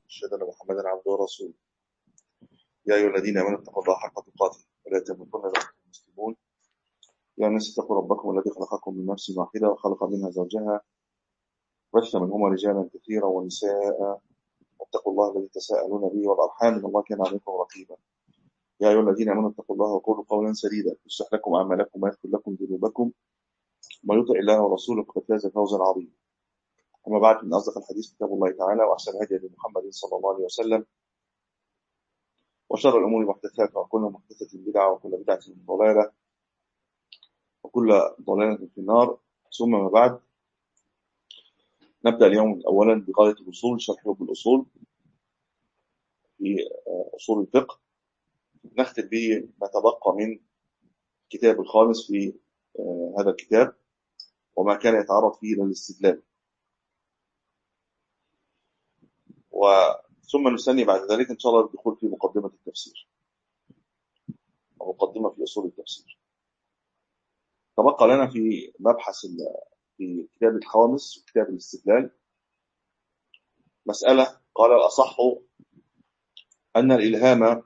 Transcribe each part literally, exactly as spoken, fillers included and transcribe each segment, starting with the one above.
أشهد أن محمدا عبده ورسوله. يا أيها الذين آمنوا اتقوا الله حق تقاته ولا تموتن إلا وأنتم مسلمون. يا الناس اتقوا ربكم الذي خلقكم من نفس واحدة وخلق منها زوجها وبث منهما رجالا كثيرا ونساء، واتقوا الله الذي تساءلون به والأرحام إن الله كان عليكم رقيبا. يا أيها الذين آمنوا اتقوا الله وقولوا قولا سديدا يصلح لكم أعمالكم ويغفر لكم ذنوبكم، ومن يطع الله ورسوله فقد فاز فوزا عظيما. أما بعد، من أصدق الحديث كتاب الله تعالى، وأحسن الهدي محمد صلى الله عليه وسلم، وشر الأمور محدثاتها، وكل محدثة بدعة، وكل بدعة ضلالة، وكل ضلالة في النار. ثم ما بعد، نبدأ اليوم أولا بغاية الأصول، شرح بالأصول في أصول الفقه، نختم به ما تبقى من كتاب الخامس في هذا الكتاب وما كان يتعرض فيه إلى الاستدلال، ثم نستني بعد ذلك إن شاء الله الدخول في مقدمة التفسير أو مقدمة في أصول التفسير. تبقى لنا في مبحث في كتاب الخامس وكتاب الاستدلال مسألة. قال الأصح أن الإلهام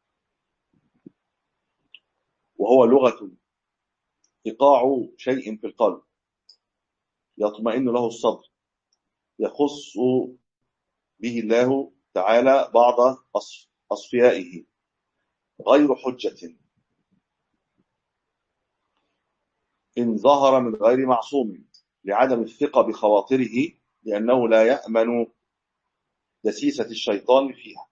وهو لغة إيقاع شيء في القلب يطمئن له الصدر، يخص به الله تعالى بعض أصفيائه غير حجة إن ظهر من غير معصوم، لعدم الثقة بخواطره، لأنه لا يأمن دسيسة الشيطان فيها.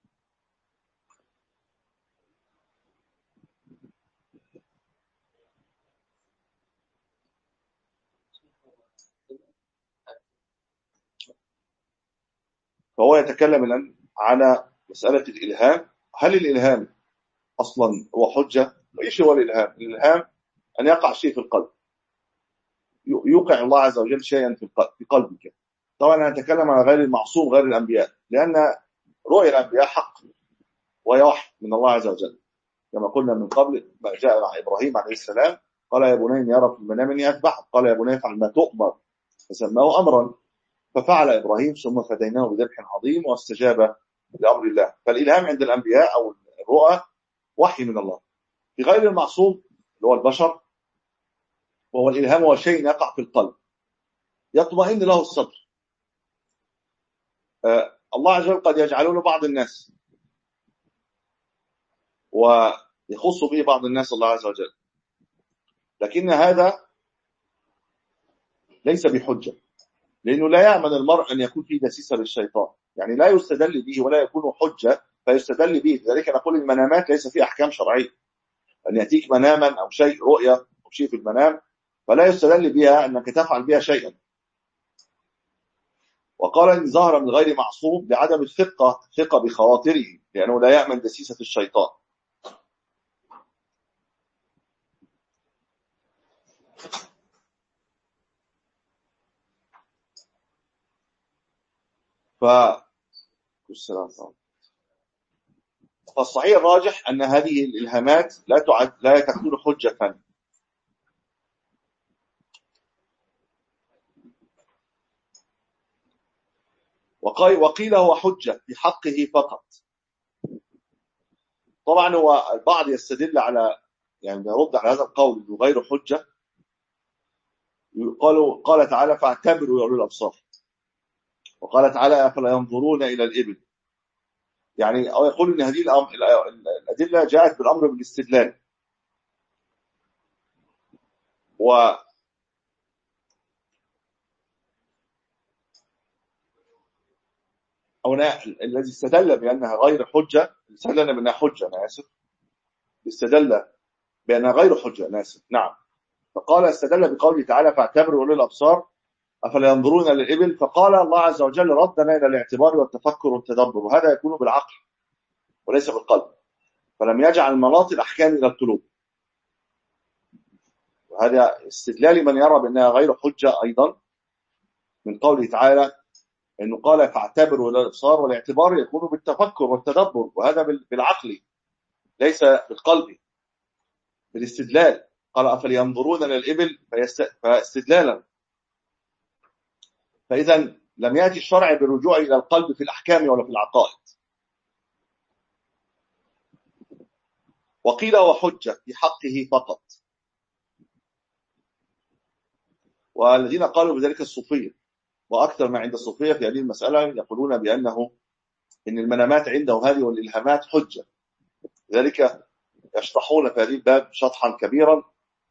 فهو يتكلم الآن على مسألة الإلهام. هل الإلهام أصلا هو حجة؟ وإيش هو الإلهام؟ الإلهام أن يقع شيء في القلب، يوقع الله عز وجل شيئا في قلبك. طبعا أنا أتكلم على غير المعصوم، غير الأنبياء، لأن رؤيا الأنبياء حق وهي وحي من الله عز وجل، كما قلنا من قبل. ما جاء مع إبراهيم عليه السلام قال يا بني يرى في المنام أني أذبحك، قال يا بني افعل ما تؤمر، فسماه أمرا، ففعل إبراهيم ثم فديناه بذبح عظيم واستجاب لأمر الله. فالإلهام عند الأنبياء أو الرؤى وحي من الله. في غير المعصوم اللي هو البشر، وهو الإلهام هو شيء يقع في القلب يطمئن له الصدر. آه الله عز وجل قد يجعله بعض الناس ويخص به بعض الناس الله عز وجل، لكن هذا ليس بحجة، لأنه لا يأمن المرء أن يكون فيه دسيسة للشيطان، يعني لا يستدل به ولا يكون حجة فيستدل به. لذلك نقول المنامات ليس فيه أحكام شرعية، أن يأتيك مناما أو شيء رؤية أو شيء في المنام فلا يستدل بها أنك تفعل بها شيئا. وقال إن ظهر من غير معصوم لعدم الثقة ثقة بخواطره، لأنه لا يأمن دسيسة الشيطان. ف فالصحيح الراجح أن هذه الإلهامات لا تعد لا تكون حجة. وقيل هو حجة في حقه فقط. طبعا هو البعض يستدل على، يعني يرد على هذا القول انه غير حجة. قالوا قال تعالى فاعتبروا يا أولي الأبصار، وقال تعالى أفلا ينظرون إلى الإبل، يعني أو يقول إن هذه الأدلة جاءت بالأمر بالاستدلال. و أو الذي استدل بأنها غير حجة، استدل بأنها حجة، أنا آسف، استدل بأنها غير حجة، أنا آسف، نعم. فقال استدل بقوله تعالى فاعتبروا أولي الأبصار أفلا ينظرون إلى الإبل، فقال الله عز وجل ردنا إلى الاعتبار والتفكر والتدبر، وهذا يكون بالعقل وليس بالقلب، فلم يجعل مناط الأحكام إلى القلوب. وهذا استدلال من يرى بأنها غير حجة أيضا من قوله تعالى إنه قال فاعتبروا أولي الأبصار، والاعتبار يكون بالتفكر والتدبر، وهذا بالعقل ليس بالقلب، بالاستدلال. قال أفلا ينظرون إلى الإبل فاستدلالا. فإذا لم يأتي الشرع بالرجوع إلى القلب في الأحكام ولا في العقائد. وقيل وحجة في حقه فقط، والذين قالوا بذلك الصوفية، وأكثر ما عند الصوفية في هذه المسألة يقولون بأنه إن المنامات عنده هذه والإلهامات حجة، لذلك يشطحون في هذه الباب شطحا كبيرا.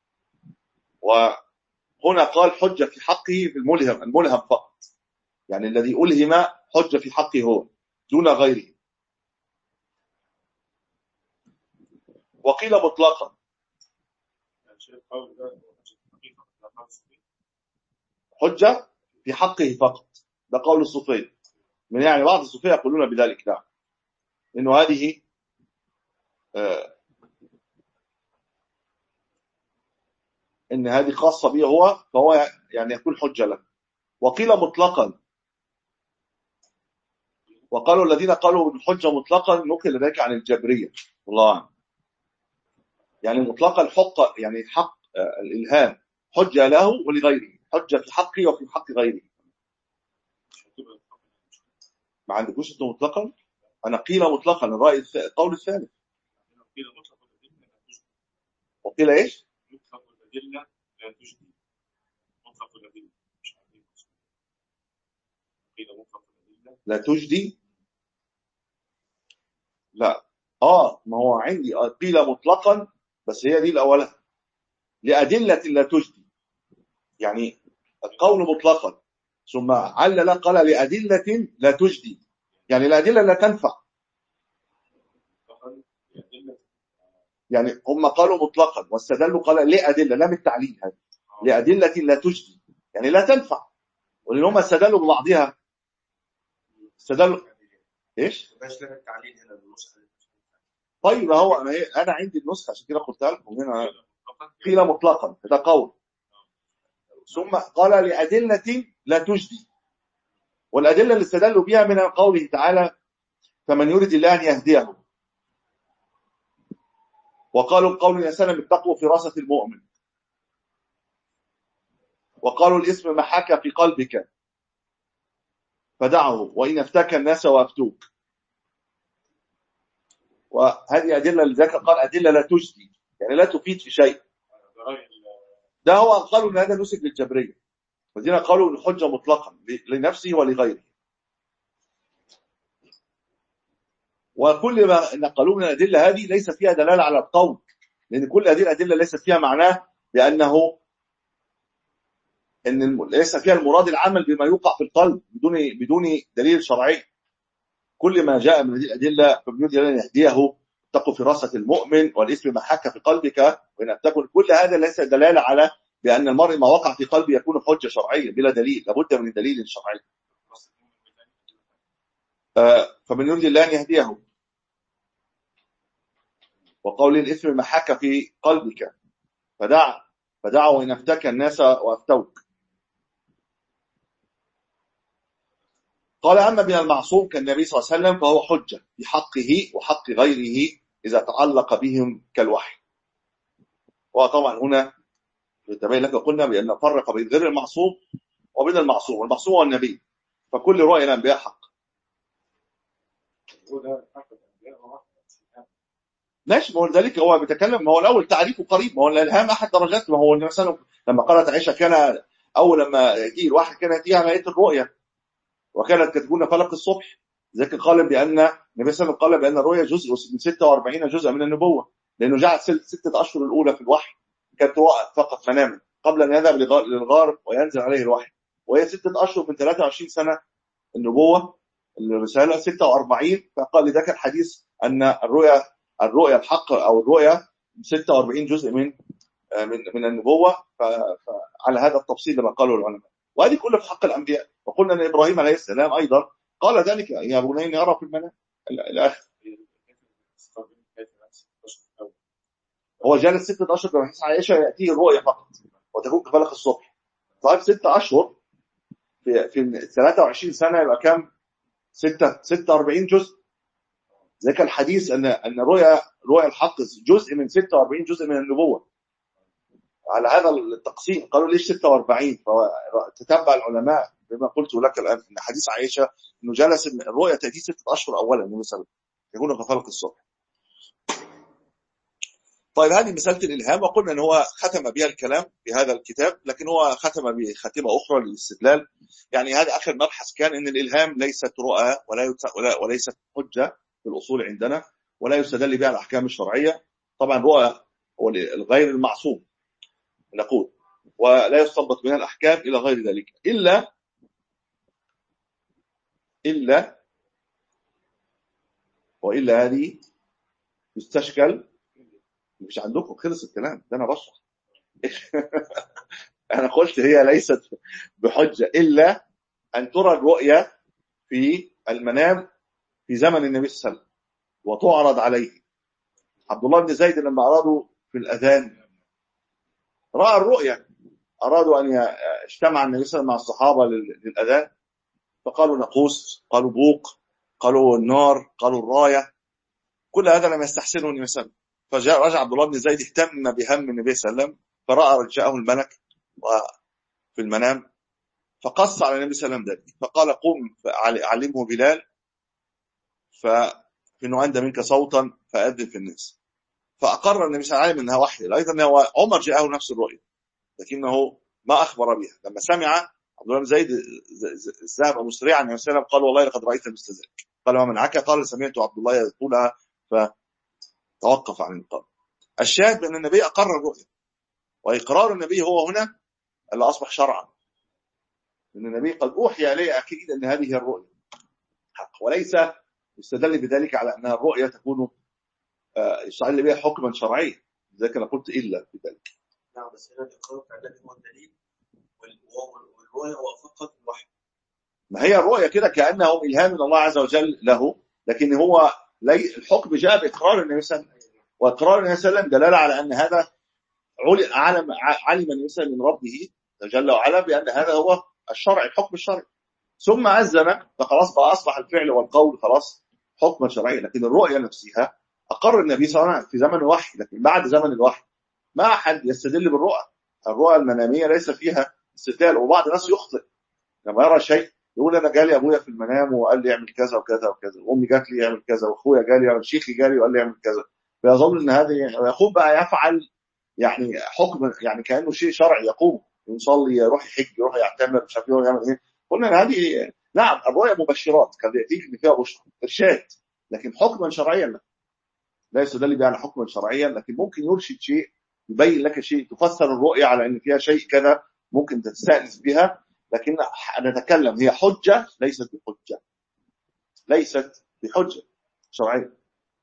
وهنا قال حجة في حقه في الملهم، الملهم فقط، يعني الذي ألهم حجة في حقه هو دون غيره. وقيل مطلقا، حجة في حقه فقط، ده قول الصوفية، من يعني بعض الصوفية يقولون بذلك. نعم، إنه هذه آه إن هذه خاصة به هو، فهو يعني يكون حجة له. وقيل مطلقا، وقالوا الذين قالوا بالحجة مطلقا نقل ذلك عن الجبرية والله عنه. يعني مطلقا الحق، يعني حق آه الإلهام حجة له ولغيره، حجة في حقه وفي حق غيره. ما عندكوش انتم مطلقا؟ انا قيل مطلقا الرأي القول الثالث. وقيل ايش؟ مطلق الأدلة لا تجدي. مطلق الأدلة مش عارفين. قيل مطلق الأدلة لا تجدي. لا اه ما هو عندي قيل مطلقا، بس هي دي الاولى لأدلة لا تجدي، يعني القول مطلقا ثم علل قال لأدلة لا تجدي، يعني الأدلة لا تنفع. يعني هم قالوا مطلقا واستدلوا قال لأدلة، لا بالتعليل، هذا لأدلة لا تجدي يعني لا تنفع، ولأن هم استدلوا ببعضها. استدلوا ايش؟ باش لها التعليل هنا بالنسخة. طيب هو انا عندي النسخة عشان كده قلتها لكم هنا قيل مطلقا، ده قول، ثم قال لأدلة لا تجدي، والأدلة اللي استدلوا بها من قوله تعالى فمن يريد الله أن يهديه، وقالوا قول الإنسان بالتقوى فراسة المؤمن، وقالوا الاسم محاك في قلبك فدعه وإن افتاك الناس وافتوك. وهذه أدلة لذلك قال أدلة لا تجدي يعني لا تفيد في شيء. ده هو قالوا أن هذا نسك للجبرية، والذين قالوا الحجة مطلقا لنفسه ولغيره. وكل ما نقلوا من الأدلة هذه ليس فيها دلالة على القول، لأن كل هذه الأدلة ليست فيها معناه بأنه إن ليس فيها المراد العمل بما يوقع في القلب بدون بدون دليل شرعي. كل ما جاء من هذه الأدلة فبنود أن يهديه، اتقوا فراسة المؤمن والاسم ما حك في قلبك وإن تكن، كل هذا ليس دلالة على بأن المرء ما وقع في قلبه يكون حجة شرعية بلا دليل، لابد من دليل شرعي. فمن يريد الله أن يهديه، وقول الاسم ما حك في قلبك فدع فدع وإن افتك الناس وافتوك. قال أما من المعصوم كالنبي صلى الله عليه وسلم فهو حجة في حقه وحق غيره إذا تعلق بهم كالوحي. وطبعا هنا يتبين لك قلنا بأن نفرق بين غير المعصوم وبين المعصوم، والمعصوم هو النبي، فكل رؤيا الأنبياء حق. ماشي، ما هو ذلك هو بيتكلم، ما هو الأول تعريفه قريب، ما هو الإلهام أحد درجات، ما هو مثلا لما قالت عائشة كان أول لما يجي الواحد كان يأتيها مائة الرؤيا وكانت كتكون فلق الصبح، ذلك قال بأن النبي صلى الله عليه وسلم قال بأن الرؤيا جزء من ستة وأربعين جزءا من النبوة، لأنه جعل ستة أشهر الأولى في الوحي كانت رؤى فقط مناما قبل أن يذهب للغار وينزل عليه الوحي، وهي ستة أشهر من ثلاثة وعشرين سنة النبوة الرسالة ستة وأربعين. فقال لذلك الحديث أن الرؤيا الرؤيا الحق أو الرؤيا ستة وأربعين جزء من من من النبوة. فعلى هذا التفصيل لما قالوا العلماء، وهذه كلها في حق الأنبياء. وقلنا أن إبراهيم عليه السلام أيضا قال ذلك يا بني إني أرى في المنام الآخر. هو جالس ستة أشهر كما حديث عائشة يأتيه الرؤيا فقط وتكون كفلق الصبح. طيب ستة أشهر في في ثلاثة وعشرين سنة يبقى كم؟ ستة ستة وأربعين جزء. ذلك الحديث أن أن رؤيا رؤيا الحق جزء من ستة وأربعين جزء من النبوة. على هذا التقسيم. قالوا ليش ستة وأربعين؟ فتتبع العلماء بما قلت لك الآن إن حديث عائشة إنه جلس الرؤية تأتي ستة أشهر أولا مثلا يكون كفلق الصبح. طيب هذه مسألة الإلهام، وقلنا أن هو ختم بها الكلام في هذا الكتاب، لكن هو ختم بخاتمة أخرى للاستدلال. يعني هذا آخر مبحث كان أن الإلهام ليست رؤى ولا وليست حجة في الأصول عندنا، ولا يستدل بها الأحكام الشرعية. طبعا رؤى الغير المعصوم نقول، ولا يستنبط منها الأحكام إلى غير ذلك، إلا إلا وإلا هذه يستشكل. مش عندكم خلص الكلام ده، أنا بشرح. أنا قلت هي ليست بحجة إلا أن ترى الرؤية في المنام في زمن النبي صلى الله عليه وسلم وتعرض عليه. عبد الله بن زيد لما أرادوا في الأذان رأى الرؤية، أرادوا أن يجتمع النبي صلى الله عليه وسلم مع الصحابة للأذان، فقالوا نقوس، قالوا بوق، قالوا النار، قالوا الراية، كل هذا لم يستحسنه النبي صلى الله عليه وسلم. فجاء رجع عبد الله بن زيد اهتم بهم النبي صلى الله عليه وسلم، فرأى جاءه الملك في المنام فقص على النبي صلى الله عليه وسلم ذلك، فقال قم فعلمه بلال فإنه عند منك صوتا فأذن في الناس. فأقر النبي صلى الله عليه وسلم أنها وحي. أيضا هو عمر جاءه نفس الرؤية لكنه ما أخبر بها. لما سمع عبد الله بن زيد ذهب مسرعا النبي صلى الله عليه وسلم قال والله لقد رأيت مثل ذلك. قال ما منعك؟ قال سمعت عبد الله يقولها فتوقف عن القول. الشاهد بأن النبي أقر الرؤية، وإقرار النبي هو هنا اللي أصبح شرعا، أن النبي قد أوحي إليه أكيد أن هذه هي الرؤية حق، وليس يستدل بذلك على أنها الرؤية تكون يستدل بها حكما شرعيا. لذلك أنا قلت إلا بذلك. نعم، بس هنا الإقرار الذي هو الدليل، والرؤية هو فقط الوحي. ما هي الرؤية كده كأنه إلهام من الله عز وجل له، لكن هو لي الحكم جاء بإقرار النبي صلى الله عليه وسلم، وإقرار النبي صلى الله عليه وسلم دلالة على أن هذا علم علم النبي صلى الله عليه وسلم من ربه جل وعلا بأن هذا هو الشرع، الحكم الشرعي. ثم أذن فخلاص بقى أصبح الفعل والقول خلاص حكما شرعيا. لكن الرؤية نفسها أقر النبي صلى الله عليه وسلم في زمن الوحي، لكن بعد زمن الوحي ما أحد يستدل بالرؤى. الرؤى المنامية ليس فيها استدلال، وبعض الناس يخطئ لما يرى شيء يقول أنا جالي أبويا في المنام وقال لي يعمل كذا وكذا وكذا، وأمي جات لي يعمل كذا، وأخويا جالي، وشيخي جالي وقال لي يعمل كذا، فيظن أن هذه يقوم بقى يفعل يعني حكم، يعني كأنه شيء شرعي يقوم يصلي يروح يحج يروح يعتمر مش عارف يعمل ايه. قلنا هذه نعم الرؤيا مبشرات كان يأتيك ان فيها بشرى ارشاد، لكن حكما شرعيا لا لا يستدل بها على حكما شرعيا، لكن ممكن يرشد شيء يبين لك شيء تفسر الرؤيا على ان فيها شيء كذا ممكن تستأنس بها، لكن نتكلم هي حجة ليست بحجة، ليست بحجة شرعية.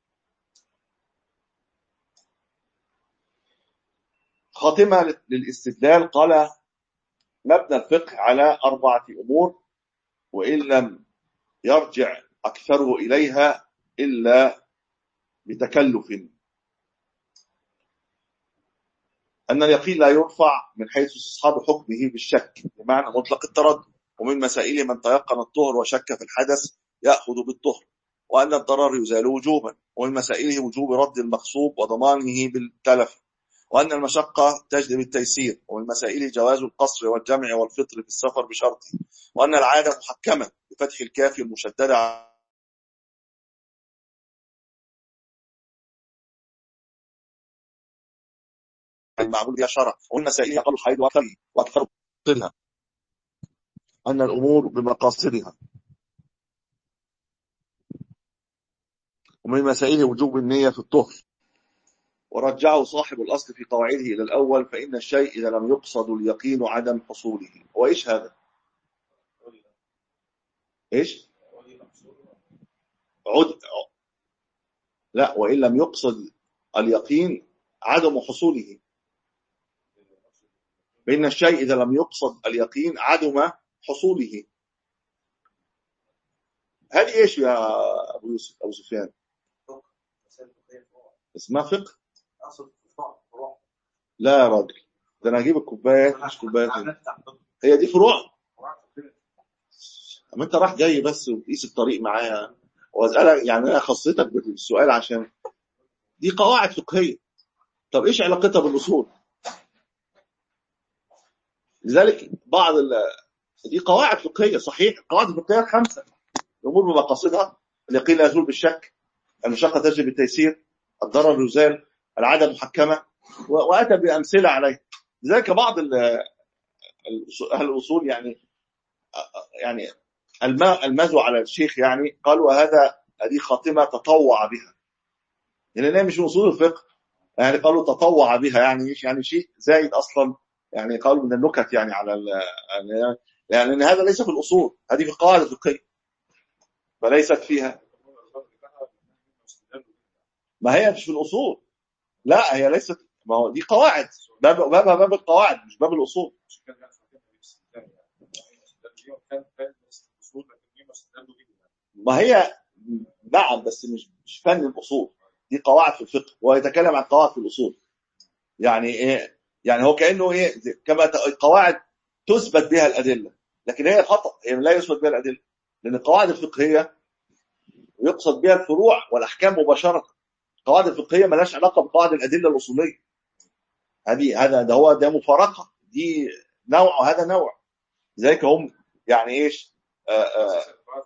خاتمة للاستدلال قال مبنى الفقه على أربعة أمور وإن لم يرجع أكثره إليها إلا بتكلف. أن اليقين لا يرفع من حيث استصحاب حكمه بالشك بمعنى مطلق التردد، ومن مسائل من تيقن الطهر وشك في الحدث يأخذ بالطهر، وأن الضرر يزال وجوبا، ومن مسائله وجوب رد المغصوب وضمانه بالتلف، وأن المشقة تجلب التيسير، ومن مسائله جواز القصر والجمع والفطر في السفر بشرطه، وأن العادة محكمة بفتح الكاف المشددة المعمول بها شرع، ومن مسائله أقل الحيض وأكثره وأكثر قلها، أن الأمور بمقاصدها، ومن مسائله وجوب النية في الطهر. ورجعه صاحب الأصل في قواعده إلى الأول، فإن الشيء إذا لم يقصد اليقين عدم حصوله. وإيش هذا؟ إيش؟ عد... لا، وإن لم يقصد اليقين عدم حصوله، فإن الشيء إذا لم يقصد اليقين عدم حصوله. هذه إيش يا أبو يوسف أبو سفيان؟ اسمها فقه؟ لا يا راجل، ده أنا هجيب الكوبايات مش كوبايات، هي دي فروع. أما أنت راح جاي بس وتقيس الطريق معايا وأسألك، يعني أنا خصيتك بالسؤال عشان دي قواعد فقهية. طب إيش علاقتها بالأصول؟ لذلك بعض ال... دي قواعد فقهيه صحيح، القواعد الفقهيه خمسه: الامور بمقاصدها، اليقين لا يزول بالشك، المشقه تجلب التيسير، الضرر يزال، العاده محكمه، و... واتى بامثله عليه. لذلك بعض ال... اهل الاصول يعني يعني المازوا على الشيخ، يعني قالوا هذا هذه خاتمه تطوع بها، يعني لا مش من اصول الفقه، يعني قالوا تطوع بها يعني ايش؟ يعني شيء زايد اصلا، يعني قالوا من النكت يعني على ال... يعني ان هذا ليس في الاصول، هذه في القواعد الفقهيه فليست فيها. ما هي مش في الاصول، لا هي ليست، ما هو دي قواعد، باب بابها باب القواعد مش باب الاصول. ما هي نعم، بس مش مش فن الاصول، دي قواعد في الفقه، ويتكلم عن قواعد في الاصول. يعني ايه؟ يعني هو كانه ايه، كما القواعد تثبت بها الادله، لكن هي خطا، هي لا يثبت بها الادله، لان القواعد الفقهيه يقصد بها الفروع والاحكام مباشره. القواعد الفقهيه ما لهاش علاقه بقواعد الادله الاصوليه، هذه هذا ده هو ده مفارقه، دي نوع وهذا نوع. لذلك هم يعني ايش آآ آآ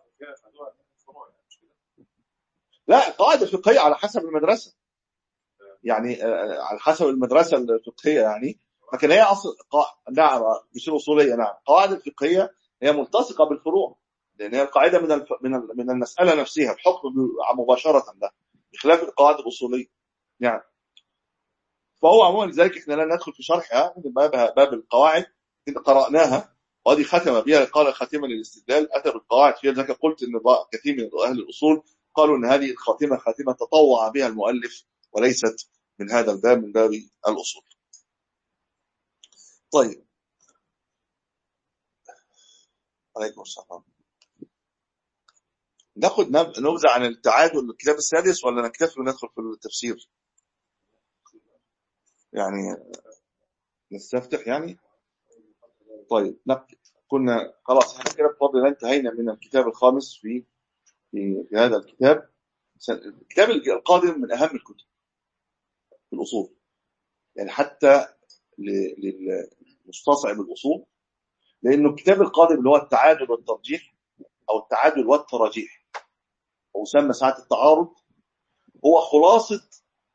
لا، القواعد الفقهيه على حسب المدرسه، يعني على حسب المدرسه الفقهيه يعني، لكن هي اصل قا... نعم مش الاصوليه، نعم القواعد الفقهيه هي ملتصقه بالفروع، لان هي القاعده من الف... من من المساله نفسها، الحكم مباشره ده، بخلاف القواعد الاصوليه يعني. فهو عموما لذلك احنا لا ندخل في شرحها، باب باب القواعد إن قرأناها، وهذه ختم بها، قال خاتمة للاستدلال، أتى بالقواعد فيها. لذلك قلت إن كثير من أهل الأصول قالوا إن هذه الخاتمة خاتمة تطوع بها المؤلف وليست من هذا الباب، من باب الأصول. طيب، عليكم السلام. ناخد نبذة عن التعادل الكتاب السادس ولا نكتفي وندخل في التفسير؟ يعني نستفتح يعني. طيب نبدأ. كنا خلاص احنا كده بفضل الله انتهينا من الكتاب الخامس في في, في هذا الكتاب. الكتاب القادم من اهم الكتب في الاصول، يعني حتى للمستصعب الاصول، لانه الكتاب القادم اللي هو التعادل والترجيح او التعادل والتراجيح، او يسمى ساعات التعارض، هو خلاصة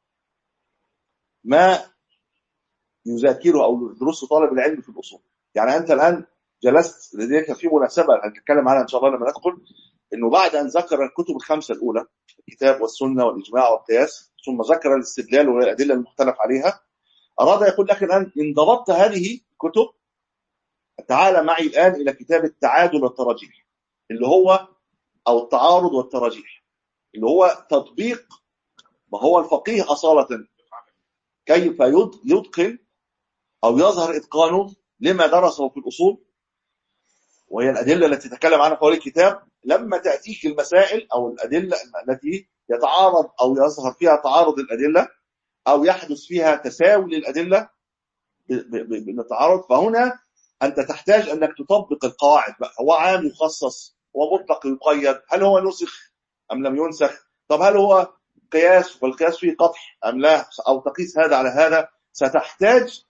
ما يذاكره او يدرسه طالب العلم في الاصول. يعني انت الان جلست، لذلك في مناسبه هنتكلم عنها ان شاء الله لما ندخل، انه بعد ان ذكر الكتب الخمسه الاولى، الكتاب والسنه والاجماع والقياس، ثم ذكر الاستدلال والادله المختلف عليها، اراد يقول لك الان ان ضبطت هذه الكتب تعال معي الان الى كتاب التعادل والتراجيح، اللي هو او التعارض والتراجيح، اللي هو تطبيق ما هو الفقيه اصاله كيف يتقن او يظهر اتقانه لما درسه في الاصول، وهي الادله التي تتكلم عنها حول الكتاب. لما تاتيك المسائل او الادله التي يتعارض او يظهر فيها تعارض الادله او يحدث فيها تساوي للادله بالتعارض، فهنا انت تحتاج انك تطبق القواعد بقى. هو عام يخصص، هو مطلق يقيد، هل هو نسخ ام لم ينسخ، طب هل هو قياس والقياس فيه قطع ام لا، او تقيس هذا على هذا. ستحتاج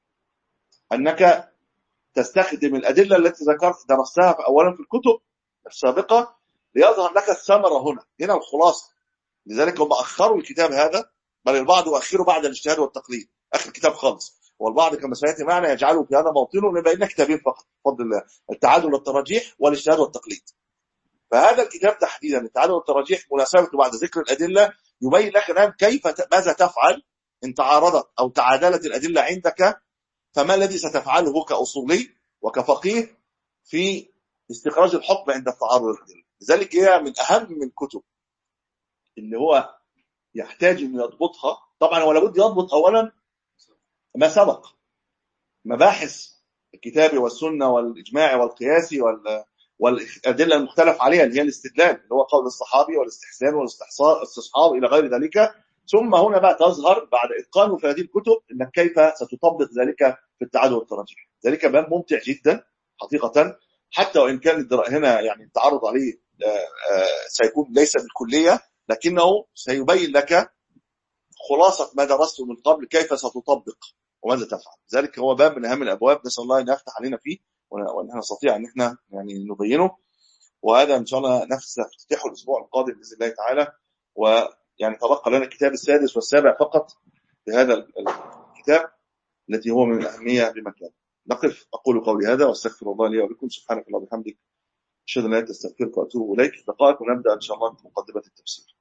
انك تستخدم الأدلة التي ذكرت درستها في أولا في الكتب السابقة ليظهر لك الثمرة هنا هنا الخلاصة. لذلك هم أخروا الكتاب هذا، بل البعض أخره بعد الاجتهاد والتقليد، آخر كتاب خالص، والبعض كما سيأتي معنا يجعله في هذا موطنه، لما إن كتابين فقط بفضل الله، التعادل والتراجيح والاجتهاد والتقليد. فهذا الكتاب تحديدا التعادل والتراجيح مناسبته بعد ذكر الأدلة يبين لك الآن كيف ماذا تفعل إن تعارضت أو تعادلت الأدلة عندك، فما الذي ستفعله كأصولي وكفقيه في استخراج الحكم عند التعارض الأدلة. لذلك هي من أهم الكتب اللي هو يحتاج أن يضبطها. طبعا هو لابد يضبط أولا ما سبق، مباحث الكتاب والسنة والإجماع والقياس والأدلة المختلف عليها، اللي هي الاستدلال، اللي هو قول الصحابي والاستحسان والاستصحاب إلى غير ذلك. ثم هنا بقى تظهر بعد إتقانه في هذه الكتب أنك كيف ستطبق ذلك في التعادل والتراجيح. ذلك باب ممتع جدا حقيقة، حتى وإن كان هنا يعني التعرض عليه سيكون ليس بالكلية، لكنه سيبين لك خلاصة ما درسته من قبل كيف ستطبق وماذا تفعل. ذلك هو باب من أهم الأبواب، نسأل الله أن يفتح علينا فيه وأن احنا نستطيع أن احنا يعني نبينه. وهذا إن شاء الله نفس افتتاحه الأسبوع القادم بإذن الله تعالى. ويعني تبقى لنا الكتاب السادس والسابع فقط بهذا الكتاب التي هو من الأهمية بمكان. نقف. أقول قولي هذا واستغفر الله لي ولكم. سبحانك اللهم وبحمدك أشهد أن لا إله إلا أنت أستغفرك وأتوب إليك. دقائق ونبدأ إن شاء الله بمقدمة التفسير.